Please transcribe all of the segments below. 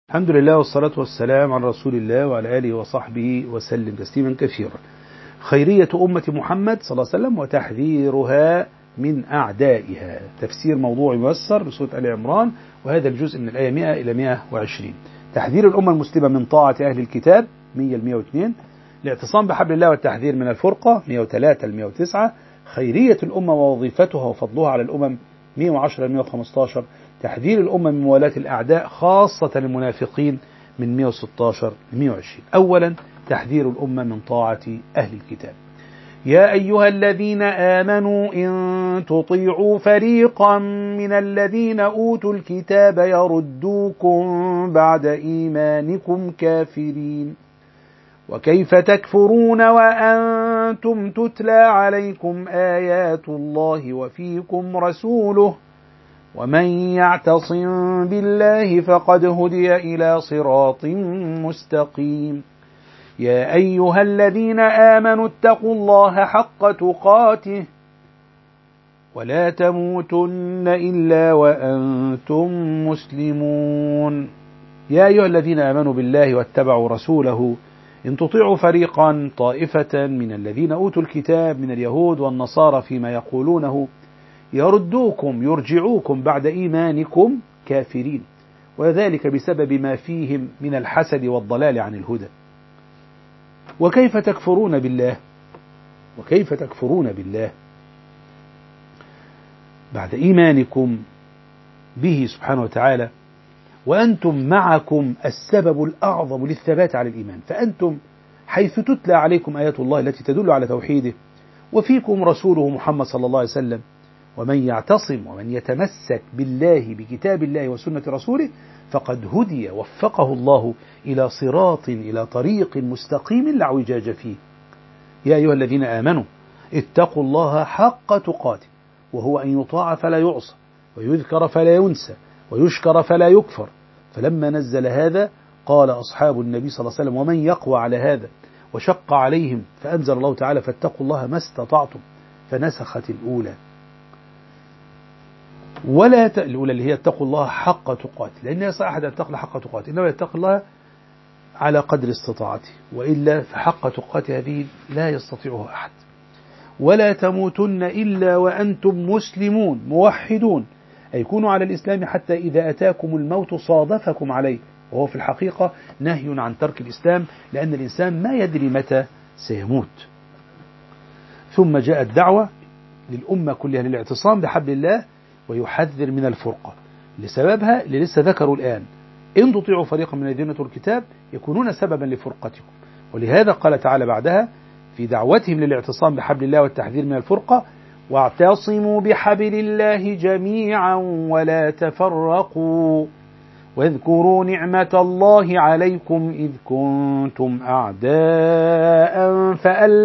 الحمد لله والصلاة والسلام على رسول الله وعلى آله وصحبه وسلم تسليما كثيرا. خيرية أمة محمد صلى الله عليه وسلم وتحذيرها من أعدائها. تفسير موضوع ميسر بسورة آل عمران، وهذا الجزء من الآية 100 إلى 120. تحذير الأمة المسلمة من طاعة أهل الكتاب 100 ل 102. الاعتصام بحبل الله والتحذير من الفرقة 103 ل 109. خيرية الأمة ووظيفتها وفضلها على الأمم 110 ل 115. تحذير الأمة من موالاة الأعداء خاصة المنافقين من 116 ل 120. أولا تحذير الأمة من طاعة أهل الكتاب. يا أيها الذين آمنوا إن تطيعوا فريقا من الذين أوتوا الكتاب يردوكم بعد إيمانكم كافرين وكيف تكفرون وأنتم تتلى عليكم آيات الله وفيكم رسوله ومن يعتصم بالله فقد هدي إلى صراط مستقيم. يا أيها الذين آمنوا اتقوا الله حق تقاته ولا تموتن إلا وأنتم مسلمون. يا أيها الذين آمنوا بالله واتبعوا رسوله إن تطيعوا فريقا طائفة من الذين أوتوا الكتاب من اليهود والنصارى فيما يقولونه يردوكم يرجعوكم بعد إيمانكم كافرين، وذلك بسبب ما فيهم من الحسد والضلال عن الهدى. وكيف تكفرون بالله بعد إيمانكم به سبحانه وتعالى وأنتم معكم السبب الأعظم للثبات على الإيمان، فأنتم حيث تتلى عليكم آيات الله التي تدل على توحيده وفيكم رسوله محمد صلى الله عليه وسلم، ومن يعتصم ومن يتمسك بالله بكتاب الله وسنة رسوله فقد هدي وفقه الله إلى صراط إلى طريق مستقيم لا اعوجاج فيه. يا أيها الذين آمنوا اتقوا الله حق تقاته، وهو أن يطاع فلا يعصى ويذكر فلا ينسى ويشكر فلا يكفر. فلما نزل هذا قال أصحاب النبي صلى الله عليه وسلم ومن يقوى على هذا، وشق عليهم فأنزل الله تعالى فاتقوا الله ما استطعتم، فنسخت الأولى الأولى اللي هي اتقوا الله حق تقاته، لأن يصح أحد أن يتقي حق تقاته، إنما يتقي الله على قدر استطاعته، وإلا فحق تقاته هذه لا يستطيعها أحد. ولا تموتن إلا وأنتم مسلمون موحدون، أي كونوا على الإسلام حتى إذا أتاكم الموت صادفكم عليه، وهو في الحقيقة نهي عن ترك الإسلام، لأن الإنسان ما يدري متى سيموت. ثم جاءت دعوة للأمة كلها للاعتصام بحبل الله ويحذر من الفرقة، لسببها اللي لسه ذكروا الآن: إن تطيعوا فريقا من الذين أوتوا الكتاب يكونون سببا لفرقتكم. ولهذا قال تعالى بعدها في دعوتهم للاعتصام بحبل الله والتحذير من الفرقة: واعتصموا بحبل الله جميعا ولا تفرقوا واذكروا نعمة الله عليكم إذ كنتم أعداء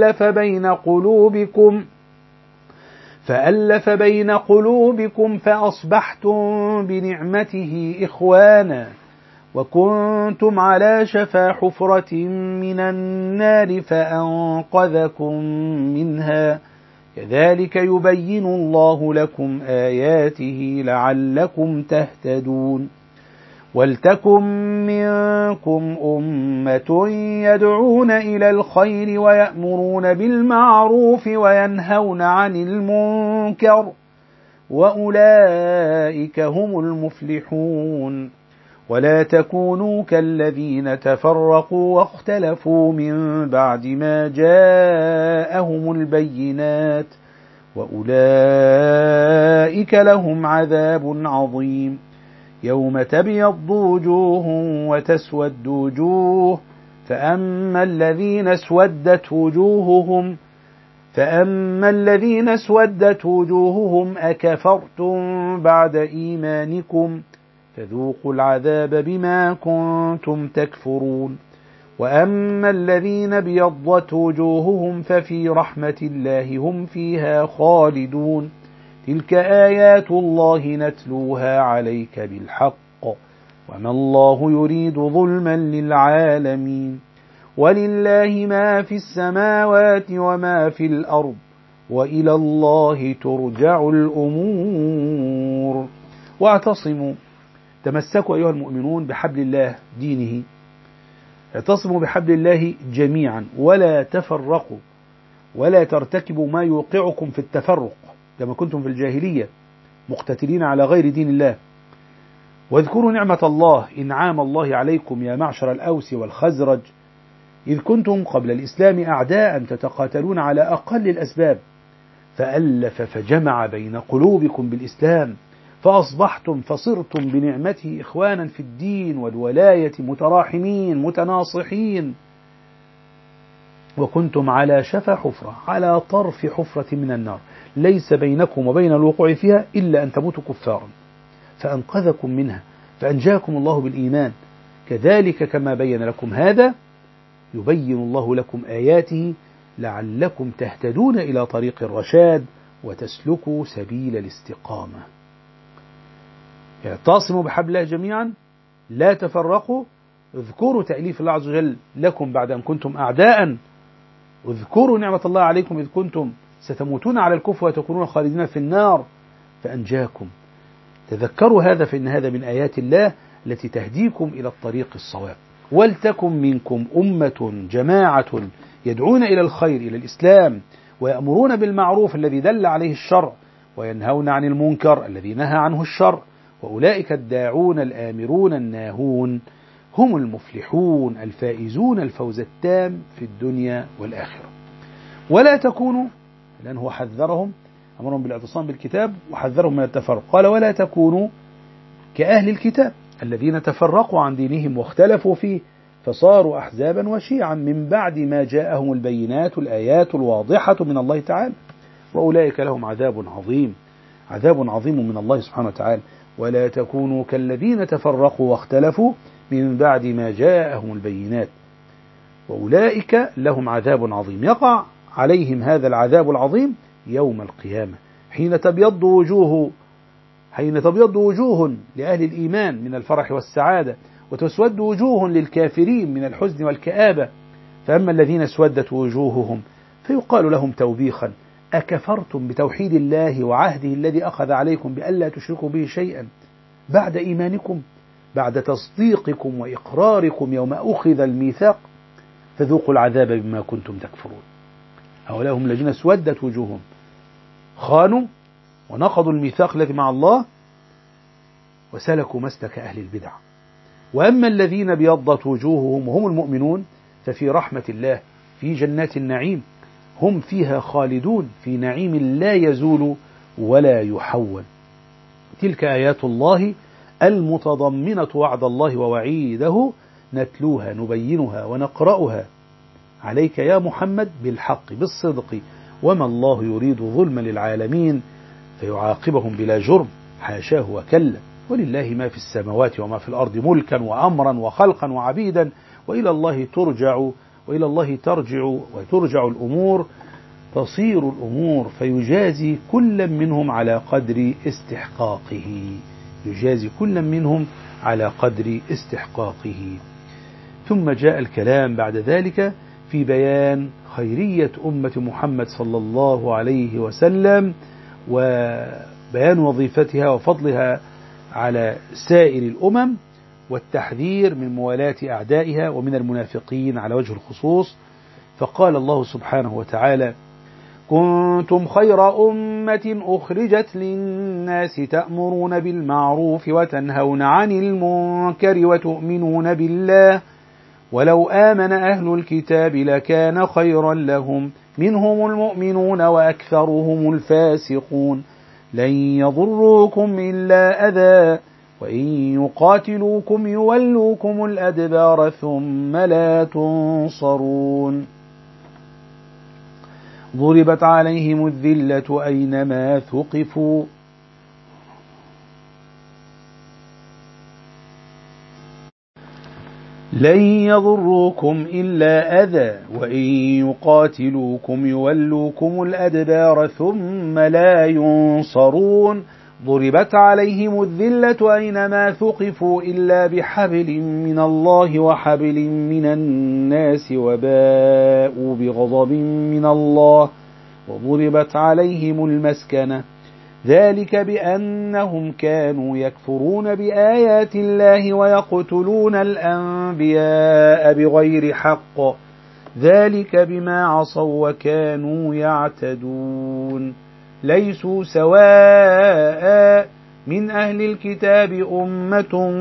فألف بين قلوبكم فأصبحتم بنعمته إخوانا وكنتم على شفا حفرة من النار فأنقذكم منها كذلك يبين الله لكم آياته لعلكم تهتدون. ولتكن منكم أمة يدعون إلى الخير ويأمرون بالمعروف وينهون عن المنكر وأولئك هم المفلحون. ولا تكونوا كالذين تفرقوا واختلفوا من بعد ما جاءهم البينات وأولئك لهم عذاب عظيم. يوم تبيض وجوه وتسود وجوه فأما الذين اسودت وجوههم أكفرتم بعد إيمانكم فذوقوا العذاب بما كنتم تكفرون. وأما الذين ابيضت وجوههم ففي رحمة الله هم فيها خالدون. تلك آيات الله نتلوها عليك بالحق وما الله يريد ظلما للعالمين. ولله ما في السماوات وما في الأرض وإلى الله ترجع الأمور. واعتصموا تمسكوا أيها المؤمنون بحبل الله دينه، اعتصموا بحبل الله جميعا ولا تفرقوا، ولا ترتكبوا ما يوقعكم في التفرق كما كنتم في الجاهلية مقتتلين على غير دين الله. واذكروا نعمة الله إنعام الله عليكم يا معشر الأوس والخزرج، إذ كنتم قبل الإسلام أعداء تتقاتلون على أقل الأسباب، فألف فجمع بين قلوبكم بالإسلام، فصرتم بنعمته إخوانا في الدين والولاية متراحمين متناصحين، وكنتم على شفا حفرة، على طرف حفرة من النار، ليس بينكم وبين الوقوع فيها إلا أن تموتوا كفارا، فأنقذكم منها، فأنجاكم الله بالإيمان. كذلك كما بين لكم هذا يبين الله لكم آياته لعلكم تهتدون إلى طريق الرشاد وتسلكوا سبيل الاستقامة. اعتصموا بحبل الله جميعا، لا تفرقوا، اذكروا تأليف الله عز وجل لكم بعد أن كنتم أعداء، واذكروا نعمة الله عليكم إذ كنتم ستموتون على الكفر وتكونون خالدين في النار فأنجاكم. تذكروا هذا، فإن هذا من آيات الله التي تهديكم إلى الطريق الصواب. ولتكن منكم أمة جماعة يدعون إلى الخير، إلى الإسلام، ويأمرون بالمعروف الذي دل عليه الشرع، وينهون عن المنكر الذي نهى عنه الشرع، وأولئك الداعون الآمرون الناهون هم المفلحون الفائزون الفوز التام في الدنيا والآخرة. ولا تكونوا، لأنه حذرهم، أمرهم بالاعتصام بالكتاب وحذرهم من التفرق، قال ولا تكونوا كأهل الكتاب الذين تفرقوا عن دينهم واختلفوا فيه فصاروا أحزابا وشيعا من بعد ما جاءهم البينات الآيات الواضحة من الله تعالى، وأولئك لهم عذاب عظيم، عذاب عظيم من الله سبحانه وتعالى. ولا تكونوا كالذين تفرقوا واختلفوا من بعد ما جاءهم البينات وأولئك لهم عذاب عظيم، يقع عليهم هذا العذاب العظيم يوم القيامة، حين تبيض وجوه لأهل الإيمان من الفرح والسعادة، وتسود وجوه للكافرين من الحزن والكآبة. فأما الذين اسودت وجوههم فيقال لهم توبيخا أكفرتم بتوحيد الله وعهده الذي أخذ عليكم بألا تشركوا به شيئا بعد إيمانكم، بعد تصديقكم وإقراركم يوم أخذ الميثاق، فذوقوا العذاب بما كنتم تكفرون. هؤلاء هم الذين اسودت وجوههم، خانوا ونقضوا الميثاق الذي مع الله وسلكوا مسلك أهل البدع. وأما الذين ابيضت وجوههم وهم المؤمنون ففي رحمة الله في جنات النعيم، هم فيها خالدون في نعيم لا يزول ولا يحول. تلك آيات الله المتضمنة وعد الله ووعيده نتلوها نبينها ونقرأها عليك يا محمد بالحق بالصدق، وما الله يريد ظلما للعالمين فيعاقبهم بلا جرم، حاشاه وكلا، ولله ما في السماوات وما في الأرض ملكا وأمرا وخلقا وعبيدا، وإلى الله ترجع الأمور، تصير الأمور، فيجازي كل منهم على قدر استحقاقه. ثم جاء الكلام بعد ذلك في بيان خيرية أمة محمد صلى الله عليه وسلم، وبيان وظيفتها وفضلها على سائر الأمم، والتحذير من موالاة أعدائها ومن المنافقين على وجه الخصوص. فقال الله سبحانه وتعالى: كنتم خير أمة أخرجت للناس تأمرون بالمعروف وتنهون عن المنكر وتؤمنون بالله، ولو آمن أهل الكتاب لكان خيرا لهم، منهم المؤمنون وأكثرهم الفاسقون، لن يضروكم إلا أذى، وإن يقاتلوكم يولوكم الأدبار ثم لا تنصرون، ضربت عليهم الذلة أينما ثقفوا لن يضروكم إلا أذى، وإن يقاتلوكم يولوكم الأدبار ثم لا ينصرون، ضربت عليهم الذلة أينما ثقفوا إلا بحبل من الله وحبل من الناس وباءوا بغضب من الله، وضربت عليهم المسكنة ذلك بأنهم كانوا يكفرون بآيات الله ويقتلون الأنبياء بغير حق ذلك بما عصوا وكانوا يعتدون ليسوا سواء من أهل الكتاب أمة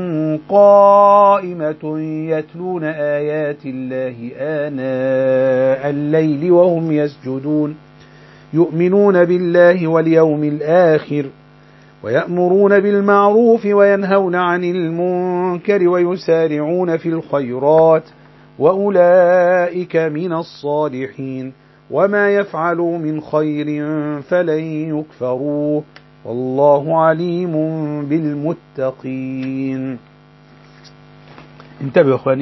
قائمة يتلون آيات الله آناء الليل وهم يسجدون يؤمنون بالله واليوم الآخر ويأمرون بالمعروف وينهون عن المنكر ويسارعون في الخيرات وأولئك من الصالحين وما يفعلوا من خير فلن يكفروه والله عليم بالمتقين. انتبهوا يا أخواني،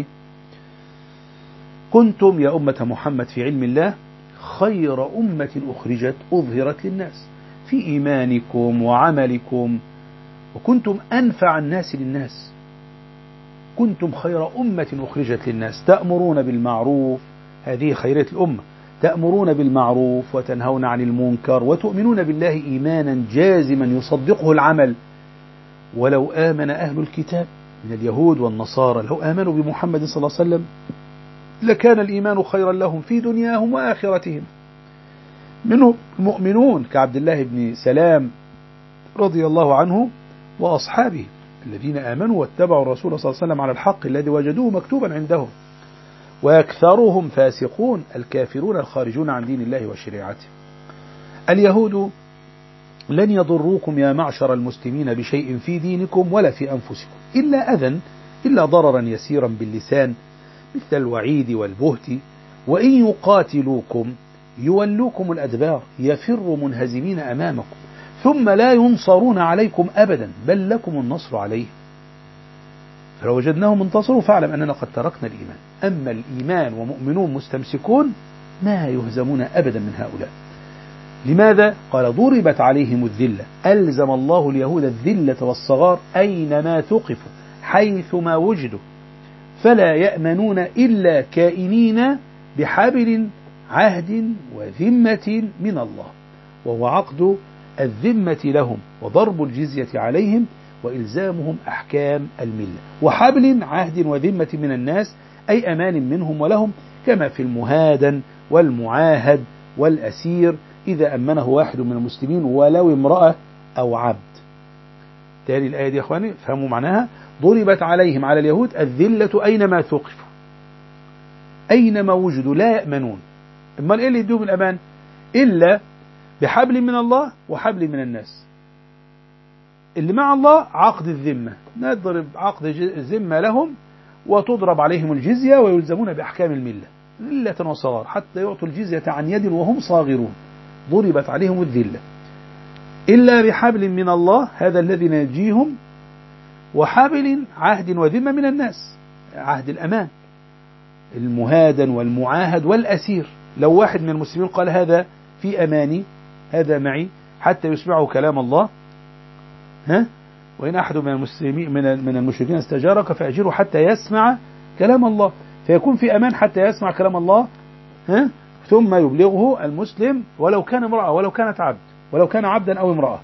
كنتم يا أمة محمد في علم الله خير أمة أخرجت أظهرت للناس في إيمانكم وعملكم، وكنتم أنفع الناس للناس. كنتم خير أمة أخرجت للناس تأمرون بالمعروف، هذه خيرية الأمة، تأمرون بالمعروف وتنهون عن المنكر وتؤمنون بالله إيمانا جازما يصدقه العمل. ولو آمن أهل الكتاب من اليهود والنصارى لو آمنوا بمحمد صلى الله عليه وسلم لكان الإيمان خيرا لهم في دنياهم وآخرتهم. منهم المؤمنون كعبد الله بن سلام رضي الله عنه وأصحابه الذين آمنوا واتبعوا الرسول صلى الله عليه وسلم على الحق الذي وجدوه مكتوبا عندهم، وأكثرهم فاسقون الكافرون الخارجون عن دين الله وشريعته. اليهود لن يضروكم يا معشر المسلمين بشيء في دينكم ولا في أنفسكم إلا أذى، إلا ضررا يسيرا باللسان مثل الوعيد والبهت، وإن يقاتلوكم يولوكم الأدبار يفر منهزمين أمامكم ثم لا ينصرون عليكم أبدا بل لكم النصر عليه. فلو وجدناهم انتصروا فاعلم أننا قد تركنا الإيمان. أما الإيمان ومؤمنون مستمسكون ما يهزمون أبدا من هؤلاء. لماذا؟ قال ضربت عليهم الذلة، ألزم الله اليهود الذلة والصغار أينما ثقفوا حيثما وجدوا، فلا يأمنون إلا كائنين بحبل عهد وذمة من الله، وهو عقد الذمة لهم وضرب الجزية عليهم وإلزامهم أحكام الملة، وحبل عهد وذمة من الناس أي أمان منهم ولهم، كما في المهادن والمعاهد والأسير إذا أمنه واحد من المسلمين ولو امرأة أو عبد. تالي الآية دي يا أخواني فهموا معناها، ضربت عليهم على اليهود الذلة أينما ثقفوا أينما وجدوا لا يأمنون. أما إيه اللي يدوهم الأمان؟ إلا بحبل من الله وحبل من الناس. اللي مع الله عقد الذمة، نضرب عقد الذمة لهم وتضرب عليهم الجزية ويلزمون بأحكام الملة ذلة وصغار حتى يعطوا الجزية عن يد وهم صاغرون. ضربت عليهم الذلة إلا بحبل من الله هذا الذي ينجيهم، وحبل عهد وذمة من الناس عهد الأمان المهادن والمعاهد والأسير. لو واحد من المسلمين قال هذا في أماني هذا معي حتى يسمعوا كلام الله، وإن أحد من المسلمين من المشركين استجارك فأجره حتى يسمع كلام الله، فيكون في أمان حتى يسمع كلام الله، ثم يبلغه المسلم ولو كان امرأة ولو كانت عبد ولو كان عبدا أو امرأة،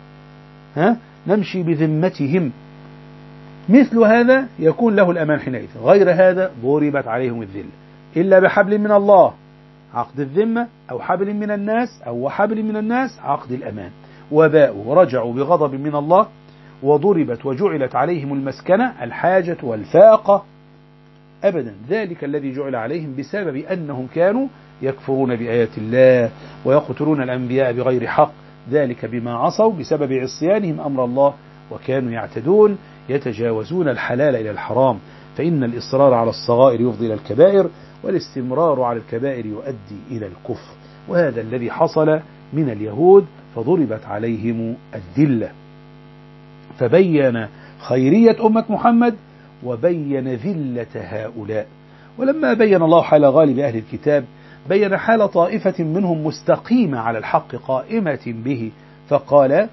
نمشي بذمتهم. مثل هذا يكون له الأمان حينئذ. غير هذا ضربت عليهم الذلة إلا بحبل من الله عقد الذمة أو حبل من الناس أو حبل من الناس عقد الأمان، وباءوا ورجعوا بغضب من الله، وضربت وجعلت عليهم المسكنة الحاجة والفاقة أبدا، ذلك الذي جعل عليهم بسبب أنهم كانوا يكفرون بآيات الله ويقتلون الأنبياء بغير حق، ذلك بما عصوا بسبب عصيانهم أمر الله وكانوا يعتدون يتجاوزون الحلال إلى الحرام. فإن الإصرار على الصغائر يفضي إلى الكبائر، والاستمرار على الكبائر يؤدي إلى الكفر، وهذا الذي حصل من اليهود فضربت عليهم الذلة. فبين خيرية أمة محمد وبين ذلة هؤلاء. ولما بين الله حال غالب أهل الكتاب بين حال طائفة منهم مستقيمة على الحق قائمة به، فقال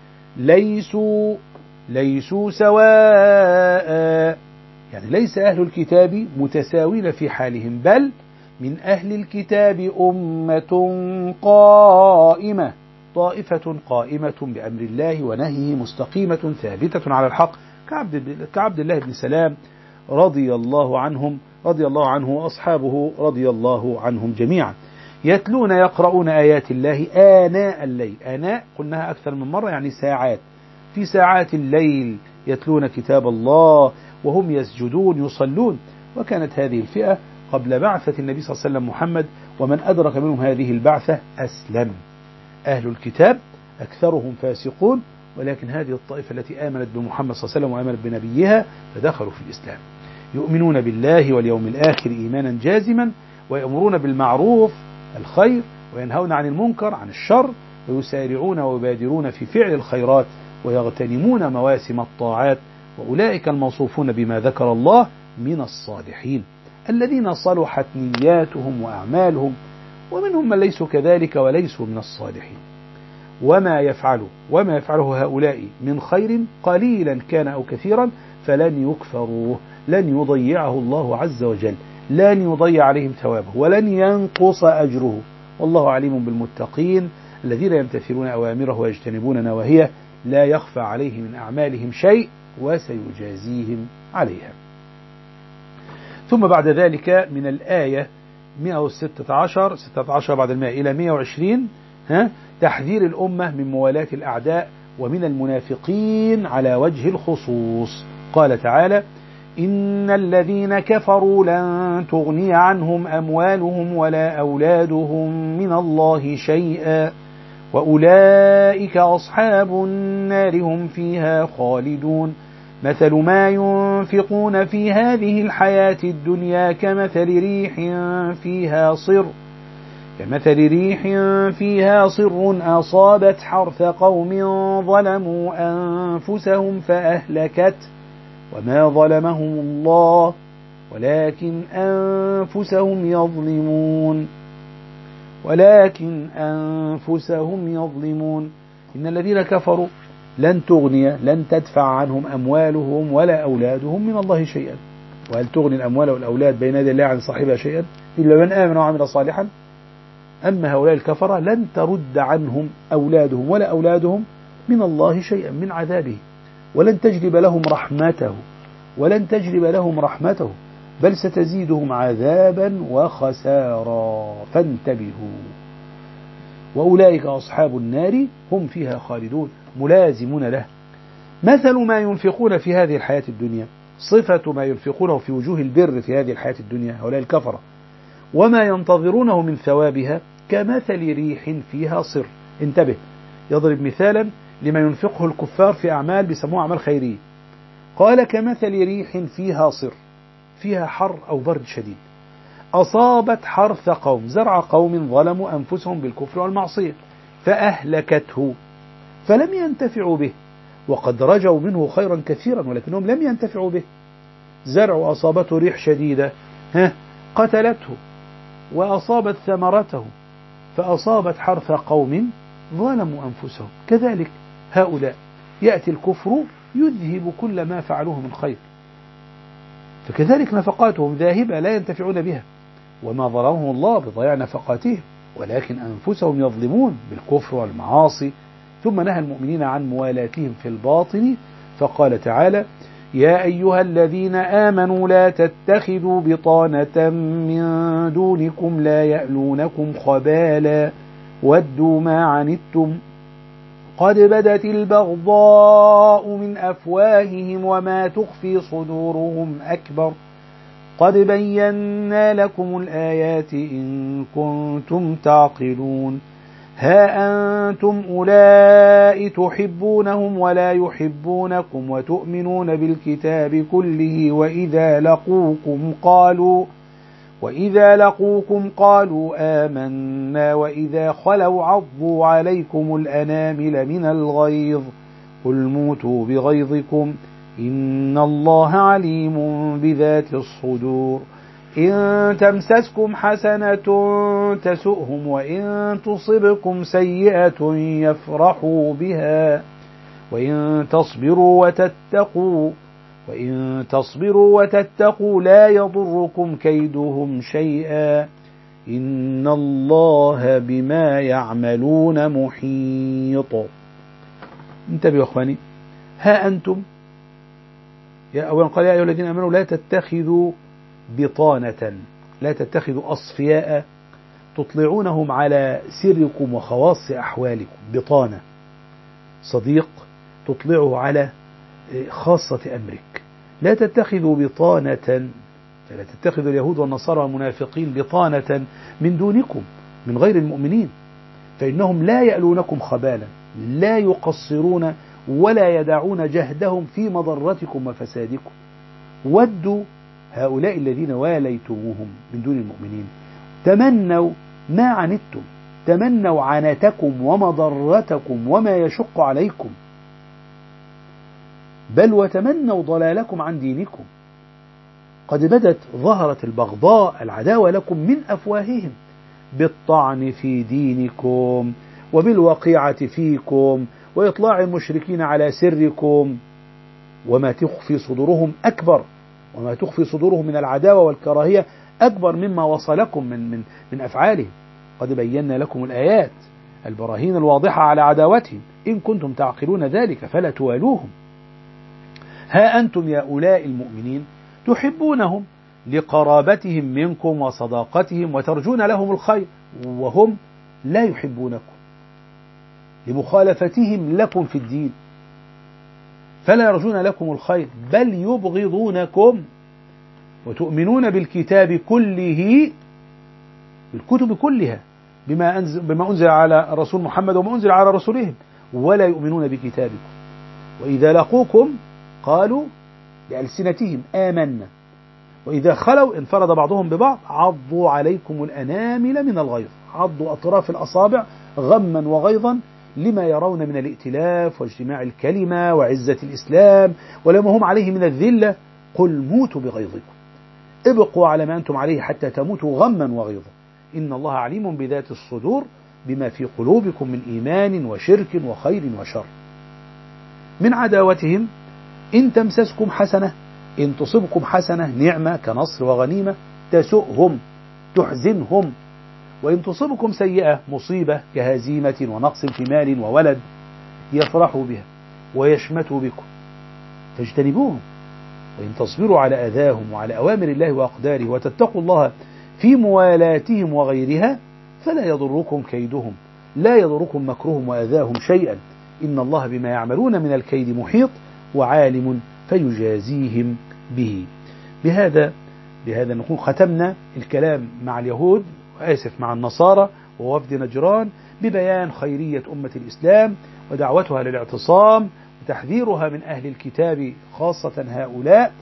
ليسوا سواء، يعني ليس أهل الكتاب متساوين في حالهم، بل من أهل الكتاب أمة قائمة طائفة قائمة بأمر الله ونهيه مستقيمة ثابتة على الحق كعبد الله بن سلام رضي الله عنه وأصحابه رضي الله عنهم جميعا. يتلون يقرؤون آيات الله آناء الليل، آناء قلناها أكثر من مرة يعني ساعات، في ساعات الليل يتلون كتاب الله وهم يسجدون يصلون. وكانت هذه الفئة قبل بعثة النبي صلى الله عليه وسلم محمد، ومن أدرك منهم هذه البعثة أسلم. أهل الكتاب أكثرهم فاسقون، ولكن هذه الطائفة التي آمنت بمحمد صلى الله عليه وسلم وآمنت بنبيها فدخلوا في الإسلام، يؤمنون بالله واليوم الآخر إيمانا جازما، ويأمرون بالمعروف الخير وينهون عن المنكر عن الشر، ويسارعون ويبادرون في فعل الخيرات ويغتنمون مواسم الطاعات، وأولئك الموصوفون بما ذكر الله من الصالحين الذين صلحت نياتهم وأعمالهم، ومنهم من ليسوا كذلك وليسوا من الصالحين. وما يفعله هؤلاء من خير قليلا كان أو كثيرا فلن يكفروه، لن يضيعه الله عز وجل، لن يضيع عليهم ثوابه ولن ينقص أجره. والله عليم بالمتقين الذين يمتثلون أوامره ويجتنبون نواهيه، لا يخفى عليه من أعمالهم شيء وسيجازيهم عليها. ثم بعد ذلك من الآية 116 بعد 100 إلى 120 تحذير الأمة من موالاة الأعداء ومن المنافقين على وجه الخصوص. قال تعالى: إن الذين كفروا لن تغني عنهم أموالهم ولا أولادهم من الله شيئا وأولئك أصحاب النار هم فيها خالدون. مثل ما ينفقون في هذه الحياة الدنيا كمثل ريح فيها صر أصابت حرث قوم ظلموا أنفسهم فأهلكته وما ظلمهم الله ولكن أنفسهم يظلمون. إن الذين كفروا لن تدفع عنهم أموالهم ولا أولادهم من الله شيئا. وهل تغني الأموال والأولاد بين يدي الله عن صاحبها شيئا إلا من آمن وعمل صالحا؟ أما هؤلاء الكفرة لن ترد عنهم أولادهم ولا أولادهم من الله شيئا من عذابه، ولن تجلب لهم رحمته بل ستزيدهم عذابا وخسارا. فانتبهوا. وأولئك أصحاب النار هم فيها خالدون، ملازمون له. مثل ما ينفقون في هذه الحياة الدنيا، صفة ما ينفقونه في وجوه البر في هذه الحياة الدنيا هؤلاء الكفرة، وما ينتظرونه من ثوابها كمثل ريح فيها صر. انتبه، يضرب مثالا لما ينفقه الكفار في أعمال بيسموها أعمال خيرية. قال: كمثل ريح فيها صر، فيها حر أو برد شديد، أصابت حرث قوم، زرع قوم ظلموا أنفسهم بالكفر والمعصية فأهلكته فلم ينتفعوا به، وقد رجوا منه خيرا كثيرا ولكنهم لم ينتفعوا به. زرع أصابته ريح شديدة قتلته وأصابت ثمرته فأصابت حرث قوم ظلموا أنفسهم. كذلك هؤلاء يأتي الكفر يذهب كل ما فعلوه من خير، فكذلك نفقاتهم ذاهبة لا ينتفعون بها، وما ظلمهم الله بضياع نفقاتهم ولكن أنفسهم يظلمون بالكفر والمعاصي. ثم نهى المؤمنين عن موالاتهم في الباطن فقال تعالى: يا أيها الذين آمنوا لا تتخذوا بطانة من دونكم لا يألونكم خبالا ودوا ما عنتم قد بدت البغضاء من أفواههم وما تخفي صدورهم أكبر قد بينا لكم الآيات إن كنتم تعقلون. ها أنتم أولئك تحبونهم ولا يحبونكم وتؤمنون بالكتاب كله وإذا لقوكم قالوا آمنا وإذا خلوا عضوا عليكم الأنامل من الغيظ قل موتوا بغيظكم إن الله عليم بذات الصدور. إن تمسسكم حسنة تسؤهم وإن تصبكم سيئة يفرحوا بها وإن تصبروا وتتقوا لا يضركم كيدهم شيئا إن الله بما يعملون محيط. انتبهوا يا أخواني، ها أنتم أولا قال يا أيها الذين آمنوا لا تتخذوا بطانة، لا تتخذوا أصفياء تطلعونهم على سركم وخواص أحوالكم. بطانة صديق تطلعه على خاصة أمرك. لا تتخذوا بطانة، لا تتخذوا اليهود والنصارى والمنافقين بطانة من دونكم من غير المؤمنين، فإنهم لا يألونكم خبالا، لا يقصرون ولا يدعون جهدهم في مضرتكم وفسادكم. ودوا هؤلاء الذين واليتموهم من دون المؤمنين تمنوا ما عنتم، تمنوا عنتكم ومضرتكم وما يشق عليكم، بل وتمنوا ضلالكم عن دينكم. قد بدت ظهرت البغضاء العداوة لكم من أفواههم بالطعن في دينكم وبالوقيعة فيكم وإطلاع المشركين على سركم، وما تخفي صدورهم أكبر، وما تخفي صدورهم من العداوة والكراهية أكبر مما وصلكم من أفعالهم. قد بينا لكم الآيات البراهين الواضحة على عداوتهم، إن كنتم تعقلون ذلك فلا توالوهم. ها أنتم يا أولاء المؤمنين تحبونهم لقرابتهم منكم وصداقتهم وترجون لهم الخير، وهم لا يحبونكم لمخالفتهم لكم في الدين، فلا يرجون لكم الخير بل يبغضونكم. وتؤمنون بالكتاب كله، بالكتب كلها، بما أنزل على الرسول محمد وما أنزل على رسولهم، ولا يؤمنون بكتابكم. وإذا لقوكم قالوا بألسنتهم آمنا، وإذا خلوا انفرد بعضهم ببعض عضوا عليكم الأنامل من الغيظ، عضوا أطراف الأصابع غما وغيظا لما يرون من الائتلاف واجتماع الكلمة وعزة الإسلام ولما هم عليه من الذلة. قل موتوا بغيظكم، ابقوا على ما أنتم عليه حتى تموتوا غما وغيظا، إن الله عليم بذات الصدور بما في قلوبكم من إيمان وشرك وخير وشر. من عداوتهم إن تمسسكم حسنة، إن تصبكم حسنة نعمة كنصر وغنيمة تسؤهم تحزنهم، وإن تصبكم سيئة مصيبة كهزيمة ونقص في مال وولد يفرحوا بها ويشمتوا بكم تجتنبوهم. وإن تصبروا على أذاهم وعلى أوامر الله وأقداره وتتقوا الله في موالاتهم وغيرها فلا يضركم كيدهم، لا يضركم مكرهم وأذاهم شيئا، إن الله بما يعملون من الكيد محيط وعالم فيجازيهم به. بهذا نكون ختمنا الكلام مع اليهود وآسف مع النصارى ووفد نجران ببيان خيرية أمة الإسلام ودعوتها للاعتصام وتحذيرها من أهل الكتاب خاصة هؤلاء،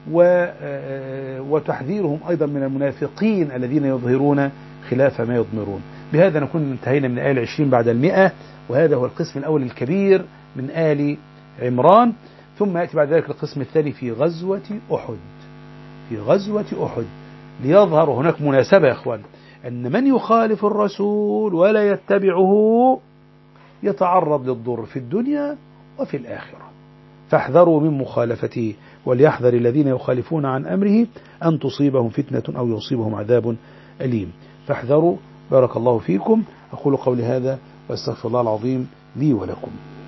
وتحذيرهم أيضا من المنافقين الذين يظهرون خلاف ما يضمرون. بهذا نكون انتهينا من آل 20 بعد 100، وهذا هو القسم الأول الكبير من آل عمران. ثم يأتي بعد ذلك القسم الثاني في غزوة أحد. في غزوة أحد ليظهر هناك مناسبة يا أخوان، أن من يخالف الرسول ولا يتبعه يتعرض للضر في الدنيا وفي الآخرة، فاحذروا من مخالفته، وليحذر الذين يخالفون عن أمره أن تصيبهم فتنة أو يصيبهم عذاب أليم. فاحذروا. بارك الله فيكم. أقول قولي هذا وأستغفر الله العظيم لي ولكم.